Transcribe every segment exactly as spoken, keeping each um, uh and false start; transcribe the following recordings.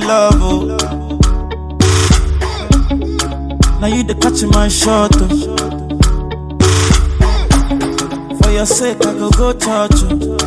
love, oh. Now you the catch my shot, oh. For your sake, I go go touch you.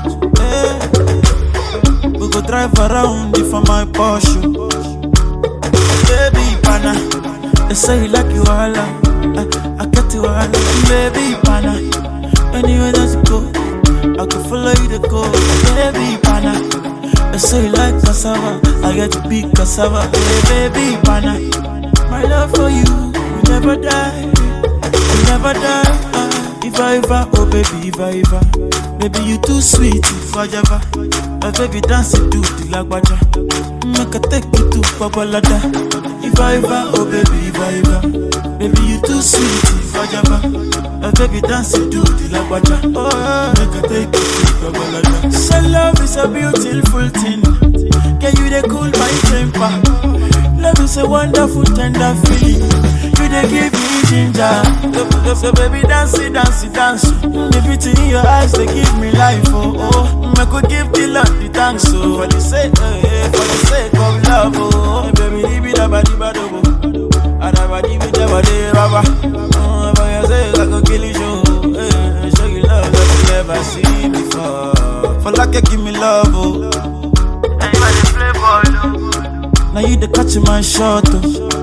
Hey. We go drive around if for my Porsche. Baby, pana, they say you like you all, I, I get you all, baby, pana. Anywhere that you go, I can follow you to go, baby, pana. They say you like cassava, I get to be cassava, hey, baby, pana. My love for you, will never die, will never die. Uh, if I ever, oh baby, if I ever, baby you too sweet, if I ever, uh, baby dance it to the lagwaja, make a take you to Babalada. If I ever, oh baby, if I ever, baby you too sweet, if I ever, uh, baby dance it to the lagwaja, oh make a take you to Babalada. So love is a beautiful thing, can you they cool my temper? Love is a wonderful, tender feeling. You they give me ginger. So, so baby, dance it, dance it, dance. The beauty in your eyes, they give me life. Oh, oh. I could give the Lord the thanks. So, for the sake, eh, for the sake of love. Oh, baby, leave it up, leave it up. I never leave it up, leave it up. Oh, for your sake, I could kill you. Show, eh, show you love that you never seen before. For like you give me love. Oh, and you are the playboy. Now you the catch my shot, oh.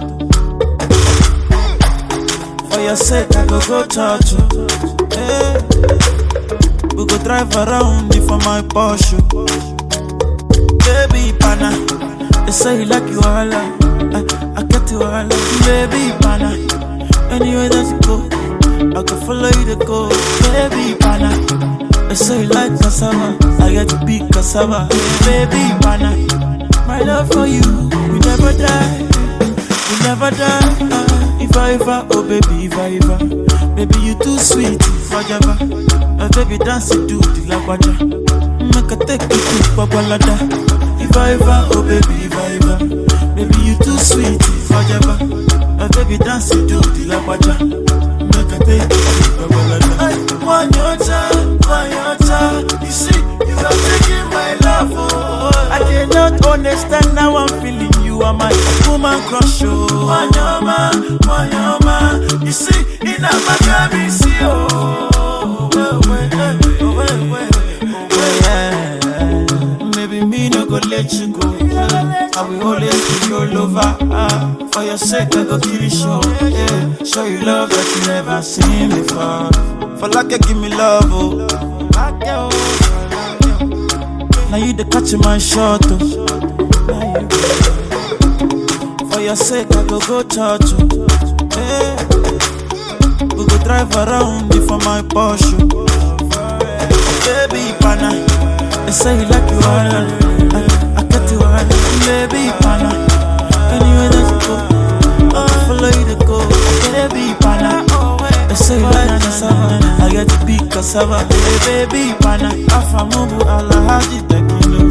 For your sake, I go go touch you. Hey. We go drive around if for my Porsche. Baby, pana, they say you like you all, I, I get you all, baby, pana. Anywhere that you go, I can follow you to go, baby, pana. They say you like cassava, I get to be cassava, baby, pana. My love for you, we never die, we never die. Uh, if I ever, oh baby, if I ever, baby you too sweet, if I ever, uh, baby dance it to the lagwaja, make a take you to Babalada. If I ever, oh baby, if I ever, baby you too sweet, if I ever, uh, baby dance it to the lagwaja, make a take you to Babalada. One your time, one your time, you see, you are taking my love, oh. I cannot understand how I'm feeling. You are my woman crush, oh. Wanyama, wanyama. You see, in a Miami, see, oh. Well, well, well, well, well, well. Maybe me no go let you go. I will always be your lover. Ah, for your sake, I go kill you, show. Yeah. Show you love that you never seen before. For like you give me love, oh. Now you the catch my shot, oh. For your sake, I go go touch you. Hey. We go drive around if for my Porsche. Baby, pana, they say you like you all, I, I get you all, baby, pana. Anywhere that you go, I follow you to go, baby, pana. They say you like cassava, I get to be cassava, baby, pana. Afamubu ala haji tekilu.